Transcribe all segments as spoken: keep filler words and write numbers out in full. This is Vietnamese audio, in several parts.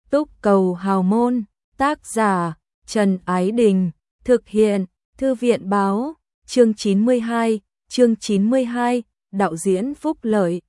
Túc Cầu Hào Môn, tác giả Trần Ái Đình, thực hiện Thư viện Báo, chương chín mươi hai, chương chín mươi hai, đạo diễn Phúc Lợi.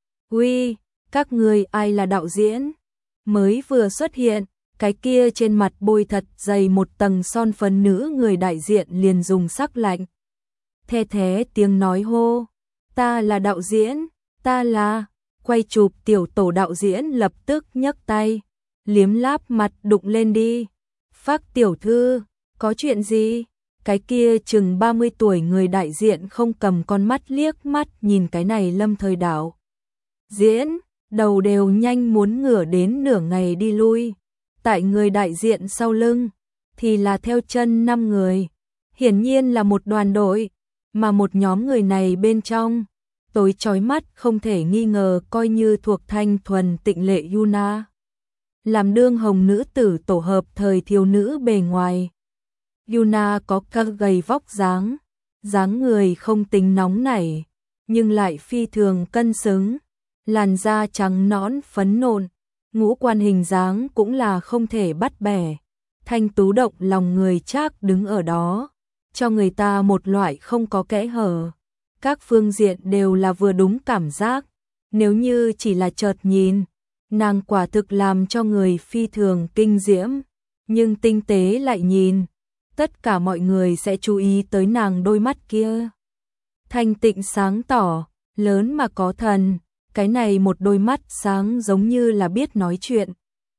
Uy, các người ai là đạo diễn? Mới vừa xuất hiện, cái kia trên mặt bôi thật dày một tầng son phấn nữ người đại diện liền dùng sắc lạnh. The thế tiếng nói hô, ta là đạo diễn, ta là, quay chụp tiểu tổ đạo diễn lập tức nhấc tay, liếm láp mặt đụng lên đi. Phác tiểu thư, có chuyện gì? Cái kia chừng ba mươi tuổi người đại diện không cầm con mắt liếc mắt nhìn cái này lâm thời đạo diễn, đầu đều nhanh muốn ngửa đến nửa ngày đi lui. Tại người đại diện sau lưng thì là theo chân năm người, hiển nhiên là một đoàn đội, mà một nhóm người này bên trong tối chói mắt không thể nghi ngờ coi như thuộc thanh thuần tịnh lệ Yuna, làm đương hồng nữ tử tổ hợp thời thiếu nữ bề ngoài. Yuna có các gầy vóc dáng, dáng người không tính nóng nảy, nhưng lại phi thường cân xứng, làn da trắng nõn phấn nộn, ngũ quan hình dáng cũng là không thể bắt bẻ, thanh tú động lòng người chắc đứng ở đó, cho người ta một loại không có kẽ hở. Các phương diện đều là vừa đúng cảm giác, nếu như chỉ là chợt nhìn, nàng quả thực làm cho người phi thường kinh diễm, nhưng tinh tế lại nhìn, tất cả mọi người sẽ chú ý tới nàng đôi mắt kia. Thanh tịnh sáng tỏ, lớn mà có thần, cái này một đôi mắt sáng giống như là biết nói chuyện,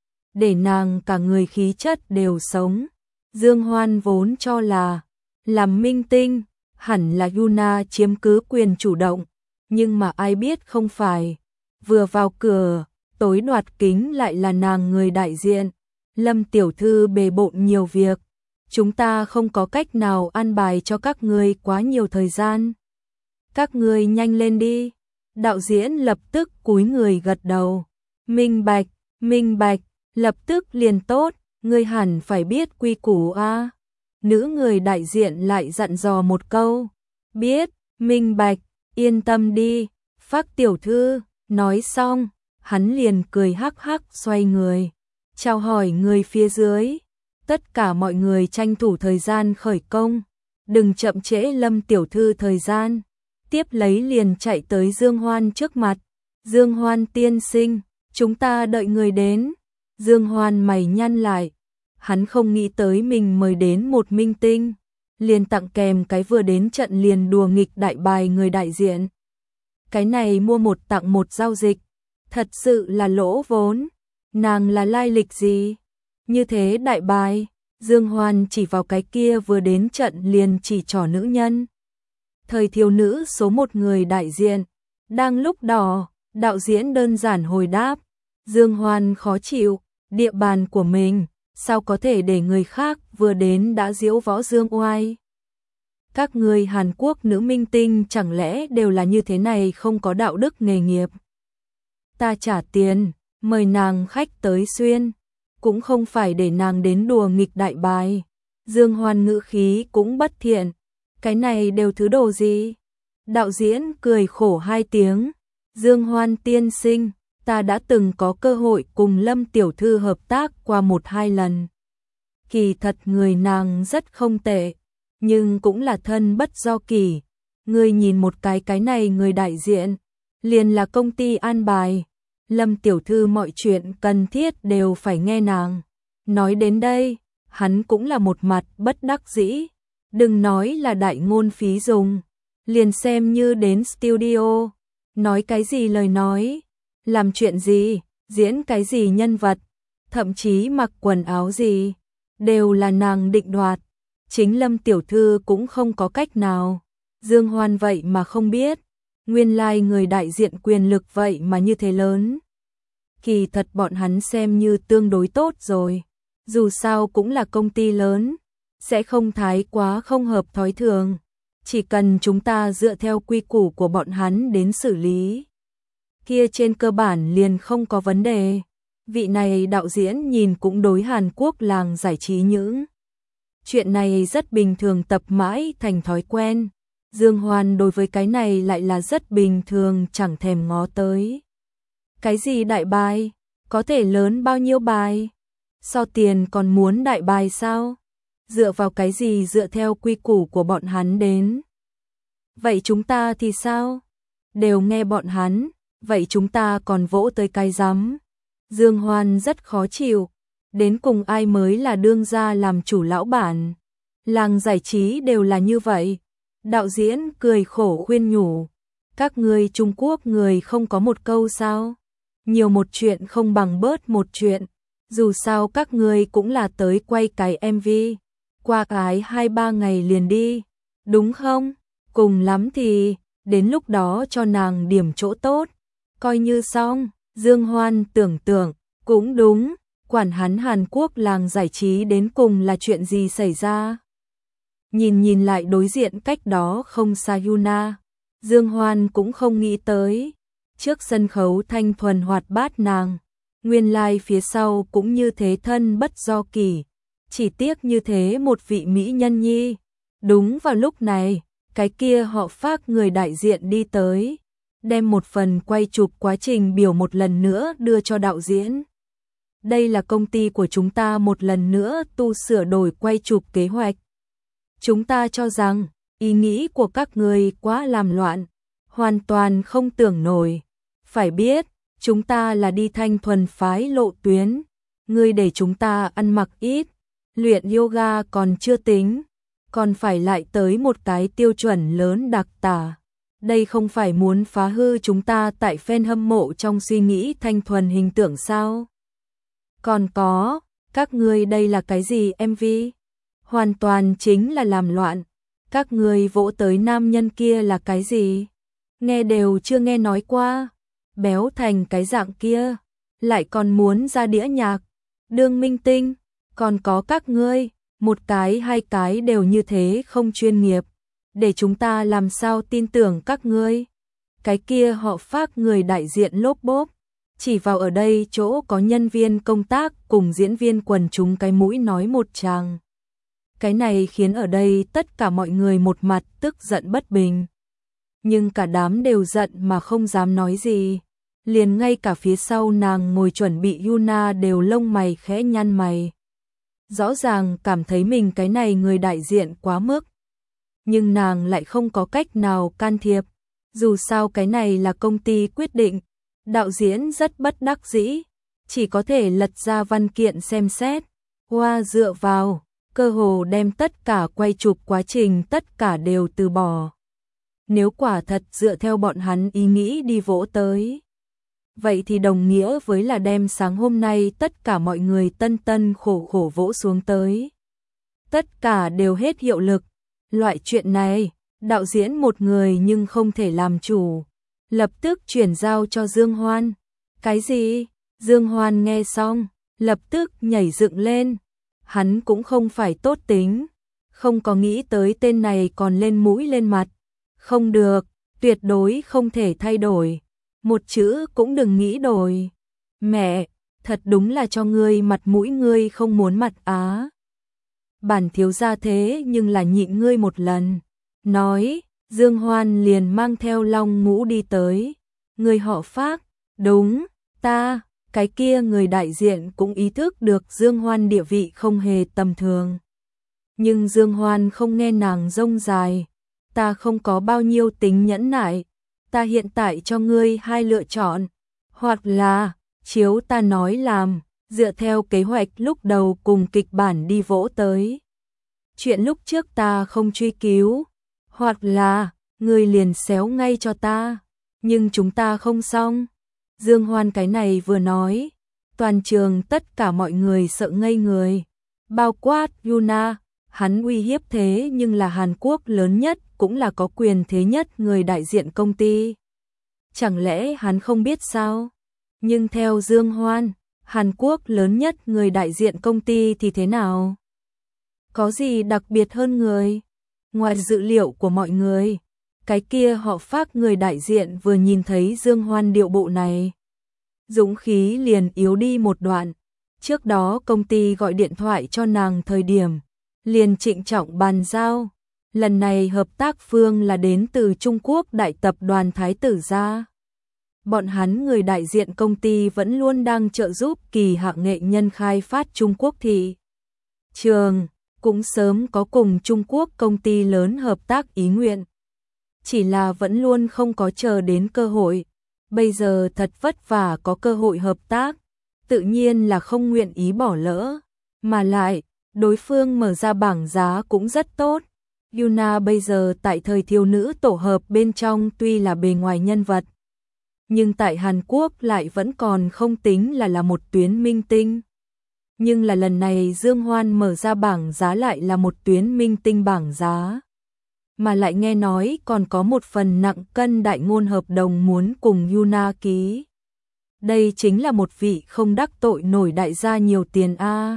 để nàng cả người khí chất đều sống. Dương Hoan vốn cho là, làm minh tinh, hẳn là Yuna chiếm cứ quyền chủ động, nhưng mà ai biết không phải, vừa vào cửa, tối đoạt kính lại là nàng người đại diện. Lâm tiểu thư bề bộn nhiều việc, chúng ta không có cách nào an bài cho các ngươi quá nhiều thời gian. Các ngươi nhanh lên đi. Đạo diễn lập tức cúi người gật đầu. Minh bạch, minh bạch, lập tức liền tốt, ngươi hẳn phải biết quy củ a. Nữ người đại diện lại dặn dò một câu. Biết, minh bạch, yên tâm đi, Phác tiểu thư. Nói xong, hắn liền cười hắc hắc xoay người, chào hỏi người phía dưới. Tất cả mọi người tranh thủ thời gian khởi công, đừng chậm trễ Lâm tiểu thư thời gian. Tiếp lấy liền chạy tới Dương Hoan trước mặt. Dương Hoan tiên sinh, chúng ta đợi người đến. Dương Hoan mày nhăn lại, hắn không nghĩ tới mình mời đến một minh tinh, liền tặng kèm cái vừa đến trận liền đùa nghịch đại bài người đại diện. Cái này mua một tặng một giao dịch, thật sự là lỗ vốn. Nàng là lai lịch gì? Như thế đại bài. Dương Hoan chỉ vào cái kia vừa đến trận liền chỉ trỏ nữ nhân. Thời thiếu nữ số một người đại diện. Đang lúc đỏ, đạo diễn đơn giản hồi đáp. Dương Hoan khó chịu, địa bàn của mình, sao có thể để người khác vừa đến đã diễu võ dương oai. Các người Hàn Quốc nữ minh tinh chẳng lẽ đều là như thế này không có đạo đức nghề nghiệp. Ta trả tiền, mời nàng khách tới xuyên, cũng không phải để nàng đến đùa nghịch đại bài. Dương Hoan ngữ khí cũng bất thiện, cái này đều thứ đồ gì? Đạo diễn cười khổ hai tiếng. Dương Hoan tiên sinh, ta đã từng có cơ hội cùng Lâm tiểu thư hợp tác qua một hai lần. Kỳ thật người nàng rất không tệ, nhưng cũng là thân bất do kỳ. Ngươi nhìn một cái cái này người đại diện, liền là công ty an bài. Lâm tiểu thư mọi chuyện cần thiết đều phải nghe nàng. Nói đến đây, hắn cũng là một mặt bất đắc dĩ. Đừng nói là đại ngôn phí dùng, liền xem như đến studio, nói cái gì lời nói, làm chuyện gì, diễn cái gì nhân vật, thậm chí mặc quần áo gì, đều là nàng định đoạt. Chính Lâm tiểu thư cũng không có cách nào. Dương Hoan vậy mà không biết, nguyên lai like người đại diện quyền lực vậy mà như thế lớn. Kỳ thật bọn hắn xem như tương đối tốt rồi, dù sao cũng là công ty lớn, sẽ không thái quá không hợp thói thường, chỉ cần chúng ta dựa theo quy củ của bọn hắn đến xử lý, kia trên cơ bản liền không có vấn đề. Vị này đạo diễn nhìn cũng đối Hàn Quốc làng giải trí những chuyện này rất bình thường, tập mãi thành thói quen. Dương Hoan đối với cái này lại là rất bình thường, chẳng thèm ngó tới. Cái gì đại bài? Có thể lớn bao nhiêu bài? So tiền còn muốn đại bài sao? Dựa vào cái gì dựa theo quy củ của bọn hắn đến? Vậy chúng ta thì sao? Đều nghe bọn hắn, vậy chúng ta còn vỗ tới cái rắm. Dương Hoan rất khó chịu, đến cùng ai mới là đương gia làm chủ lão bản. Làng giải trí đều là như vậy. Đạo diễn cười khổ khuyên nhủ, các ngươi Trung Quốc người không có một câu sao? Nhiều một chuyện không bằng bớt một chuyện, dù sao các ngươi cũng là tới quay cái em vê, qua cái hai ba ngày liền đi, đúng không? Cùng lắm thì, đến lúc đó cho nàng điểm chỗ tốt, coi như xong. Dương Hoan tưởng tượng, cũng đúng, quản hắn Hàn Quốc làng giải trí đến cùng là chuyện gì xảy ra. Nhìn nhìn lại đối diện cách đó không xa Yuna, Dương Hoan cũng không nghĩ tới, trước sân khấu thanh thuần hoạt bát nàng, nguyên lai like phía sau cũng như thế thân bất do kỳ, chỉ tiếc như thế một vị mỹ nhân nhi. Đúng vào lúc này, cái kia họ Phác người đại diện đi tới, đem một phần quay chụp quá trình biểu một lần nữa đưa cho đạo diễn. Đây là công ty của chúng ta một lần nữa tu sửa đổi quay chụp kế hoạch. Chúng ta cho rằng, ý nghĩ của các người quá làm loạn, hoàn toàn không tưởng nổi. Phải biết, chúng ta là đi thanh thuần phái lộ tuyến, ngươi để chúng ta ăn mặc ít, luyện yoga còn chưa tính, còn phải lại tới một cái tiêu chuẩn lớn đặc tả. Đây không phải muốn phá hư chúng ta tại fan hâm mộ trong suy nghĩ thanh thuần hình tượng sao? Còn có, các ngươi đây là cái gì em vê? Hoàn toàn chính là làm loạn. Các ngươi vỗ tới nam nhân kia là cái gì? Nghe đều chưa nghe nói qua. Béo thành cái dạng kia, lại còn muốn ra đĩa nhạc, đương minh tinh, còn có các ngươi, một cái hai cái đều như thế không chuyên nghiệp, để chúng ta làm sao tin tưởng các ngươi. Cái kia họ Phác người đại diện lốp bốp, chỉ vào ở đây chỗ có nhân viên công tác cùng diễn viên quần chúng cái mũi nói một tràng. Cái này khiến ở đây tất cả mọi người một mặt tức giận bất bình. Nhưng cả đám đều giận mà không dám nói gì. Liền ngay cả phía sau nàng ngồi chuẩn bị Yuna đều lông mày khẽ nhăn mày. Rõ ràng cảm thấy mình cái này người đại diện quá mức. Nhưng nàng lại không có cách nào can thiệp. Dù sao cái này là công ty quyết định. Đạo diễn rất bất đắc dĩ. Chỉ có thể lật ra văn kiện xem xét. Hoa dựa vào, cơ hồ đem tất cả quay chụp quá trình tất cả đều từ bỏ. Nếu quả thật dựa theo bọn hắn ý nghĩ đi vỗ tới, vậy thì đồng nghĩa với là đem sáng hôm nay tất cả mọi người tân tân khổ khổ vỗ xuống tới. Tất cả đều hết hiệu lực. Loại chuyện này, đạo diễn một người nhưng không thể làm chủ. Lập tức chuyển giao cho Dương Hoan. Cái gì? Dương Hoan nghe xong, lập tức nhảy dựng lên. Hắn cũng không phải tốt tính, không có nghĩ tới tên này còn lên mũi lên mặt. Không được, tuyệt đối không thể thay đổi. Một chữ cũng đừng nghĩ đổi. Mẹ, thật đúng là cho ngươi mặt mũi ngươi không muốn mặt á. Bản thiếu gia thế nhưng là nhịn ngươi một lần. Nói, Dương Hoan liền mang theo Long Ngũ đi tới. Người họ Phác, đúng, ta, cái kia người đại diện cũng ý thức được Dương Hoan địa vị không hề tầm thường. Nhưng Dương Hoan không nghe nàng rông dài. Ta không có bao nhiêu tính nhẫn nại. Ta hiện tại cho ngươi hai lựa chọn. Hoặc là, chiếu ta nói làm, dựa theo kế hoạch lúc đầu cùng kịch bản đi vỗ tới. Chuyện lúc trước ta không truy cứu. Hoặc là, ngươi liền xéo ngay cho ta. Nhưng chúng ta không xong. Dương Hoan cái này vừa nói. Toàn trường tất cả mọi người sợ ngây người. Bao quát Yuna, hắn uy hiếp thế nhưng là Hàn Quốc lớn nhất, cũng là có quyền thế nhất người đại diện công ty. Chẳng lẽ hắn không biết sao? Nhưng theo Dương Hoan, Hàn Quốc lớn nhất người đại diện công ty thì thế nào? Có gì đặc biệt hơn người? Ngoài dự liệu của mọi người, cái kia họ Phác người đại diện vừa nhìn thấy Dương Hoan điệu bộ này, dũng khí liền yếu đi một đoạn. Trước đó công ty gọi điện thoại cho nàng thời điểm, liền trịnh trọng bàn giao. Lần này hợp tác phương là đến từ Trung Quốc đại tập đoàn Thái tử gia. Bọn hắn người đại diện công ty vẫn luôn đang trợ giúp kỳ hạ nghệ nhân khai phát Trung Quốc thị trường, cũng sớm có cùng Trung Quốc công ty lớn hợp tác ý nguyện. Chỉ là vẫn luôn không có chờ đến cơ hội, bây giờ thật vất vả có cơ hội hợp tác, tự nhiên là không nguyện ý bỏ lỡ, mà lại, đối phương mở ra bảng giá cũng rất tốt. Yuna bây giờ tại thời thiếu nữ tổ hợp bên trong tuy là bề ngoài nhân vật, nhưng tại Hàn Quốc lại vẫn còn không tính là là một tuyến minh tinh. Nhưng là lần này Dương Hoan mở ra bảng giá lại là một tuyến minh tinh bảng giá. Mà lại nghe nói còn có một phần nặng cân đại ngôn hợp đồng muốn cùng Yuna ký. Đây chính là một vị không đắc tội nổi đại gia nhiều tiền a.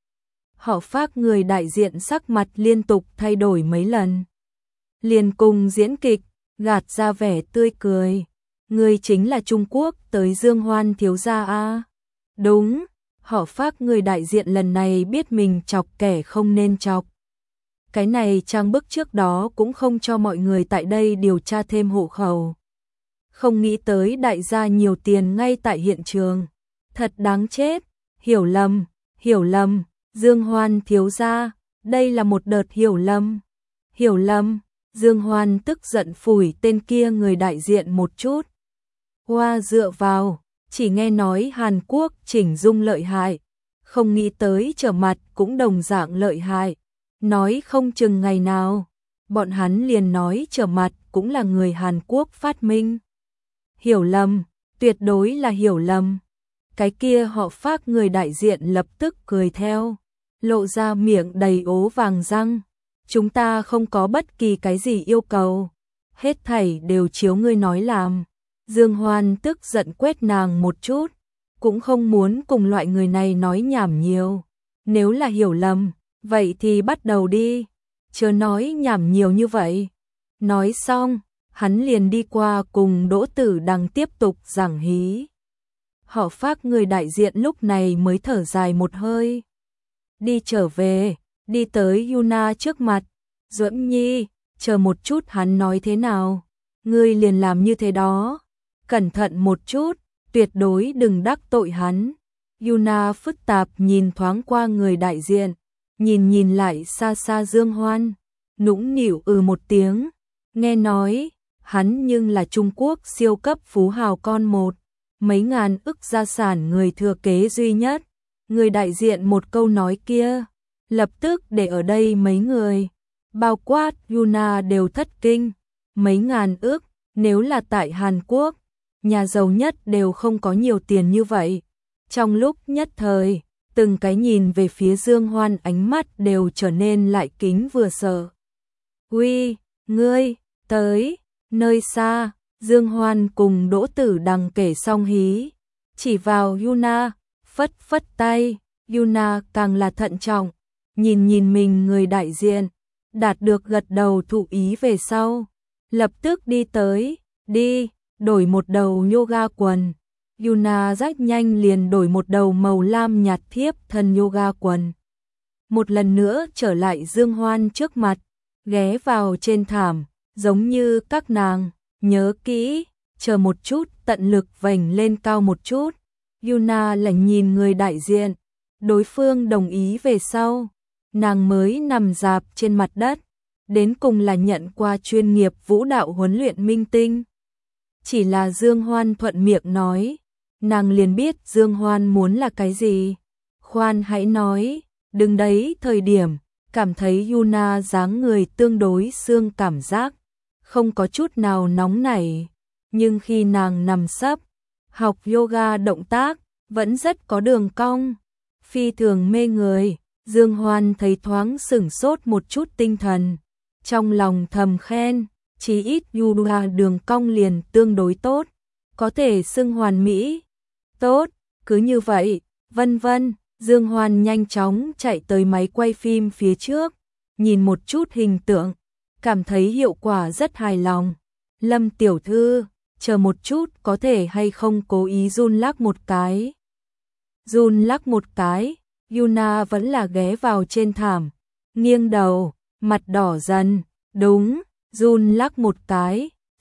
Họ Phác người đại diện sắc mặt liên tục thay đổi mấy lần. Liền cùng diễn kịch, gạt ra vẻ tươi cười. Người chính là Trung Quốc tới Dương Hoan thiếu gia a. Đúng, họ Phác người đại diện lần này biết mình chọc kẻ không nên chọc. Cái này trang bức trước đó cũng không cho mọi người tại đây điều tra thêm hộ khẩu. Không nghĩ tới đại gia nhiều tiền ngay tại hiện trường. Thật đáng chết, hiểu lầm, hiểu lầm, Dương Hoan thiếu gia, đây là một đợt hiểu lầm. Hiểu lầm, Dương Hoan tức giận phủi tên kia người đại diện một chút. Hoa dựa vào, chỉ nghe nói Hàn Quốc chỉnh dung lợi hại, không nghĩ tới trở mặt cũng đồng dạng lợi hại. Nói không chừng ngày nào, bọn hắn liền nói trở mặt cũng là người Hàn Quốc phát minh. Hiểu lầm, tuyệt đối là hiểu lầm. Cái kia họ Phác người đại diện lập tức cười theo, lộ ra miệng đầy ố vàng răng. Chúng ta không có bất kỳ cái gì yêu cầu, hết thảy đều chiếu ngươi nói làm. Dương Hoan tức giận quét nàng một chút, cũng không muốn cùng loại người này nói nhảm nhiều. Nếu là hiểu lầm, vậy thì bắt đầu đi, chớ nói nhảm nhiều như vậy. Nói xong, hắn liền đi qua cùng Đỗ Tử Đằng tiếp tục giảng hí. Họ Phác người đại diện lúc này mới thở dài một hơi. Đi trở về, đi tới Yuna trước mặt. Duẫn Nhi, chờ một chút hắn nói thế nào. Ngươi liền làm như thế đó. Cẩn thận một chút, tuyệt đối đừng đắc tội hắn. Yuna phức tạp nhìn thoáng qua người đại diện, nhìn nhìn lại xa xa Dương Hoan, nũng nịu ừ một tiếng. Nghe nói, hắn nhưng là Trung Quốc siêu cấp phú hào con một, mấy ngàn ức gia sản người thừa kế duy nhất. Người đại diện một câu nói kia, lập tức để ở đây mấy người, bao quát Yuna đều thất kinh. Mấy ngàn ức, nếu là tại Hàn Quốc, nhà giàu nhất đều không có nhiều tiền như vậy. Trong lúc nhất thời, từng cái nhìn về phía Dương Hoan ánh mắt đều trở nên lại kính vừa sợ. Uy, ngươi, tới, nơi xa, Dương Hoan cùng Đỗ Tử Đằng kể xong hí, chỉ vào Yuna, phất phất tay. Yuna càng là thận trọng, nhìn nhìn mình người đại diện, đạt được gật đầu thụ ý về sau, lập tức đi tới, đi, đổi một đầu yoga quần. Yuna rất nhanh liền đổi một đầu màu lam nhạt thiếp thân yoga quần. Một lần nữa trở lại Dương Hoan trước mặt, ghé vào trên thảm, giống như các nàng, nhớ kỹ, chờ một chút, tận lực vành lên cao một chút. Yuna lạnh nhìn người đại diện, đối phương đồng ý về sau, nàng mới nằm dạp trên mặt đất, đến cùng là nhận qua chuyên nghiệp vũ đạo huấn luyện minh tinh. Chỉ là Dương Hoan thuận miệng nói, nàng liền biết Dương Hoan muốn là cái gì. Khoan hãy nói, đứng đấy thời điểm, cảm thấy Yuna dáng người tương đối xương cảm giác, không có chút nào nóng nảy, nhưng khi nàng nằm sấp, học yoga động tác, vẫn rất có đường cong, phi thường mê người. Dương Hoan thấy thoáng sửng sốt một chút tinh thần, trong lòng thầm khen, chí ít yoga đường cong liền tương đối tốt, có thể xưng hoàn mỹ. Tốt, cứ như vậy, vân vân. Dương Hoan nhanh chóng chạy tới máy quay phim phía trước, nhìn một chút hình tượng, cảm thấy hiệu quả rất hài lòng. Lâm tiểu thư, chờ một chút có thể hay không cố ý run lắc một cái. Run lắc một cái, Yuna vẫn là ghé vào trên thảm, nghiêng đầu, mặt đỏ dần, đúng, run lắc một cái,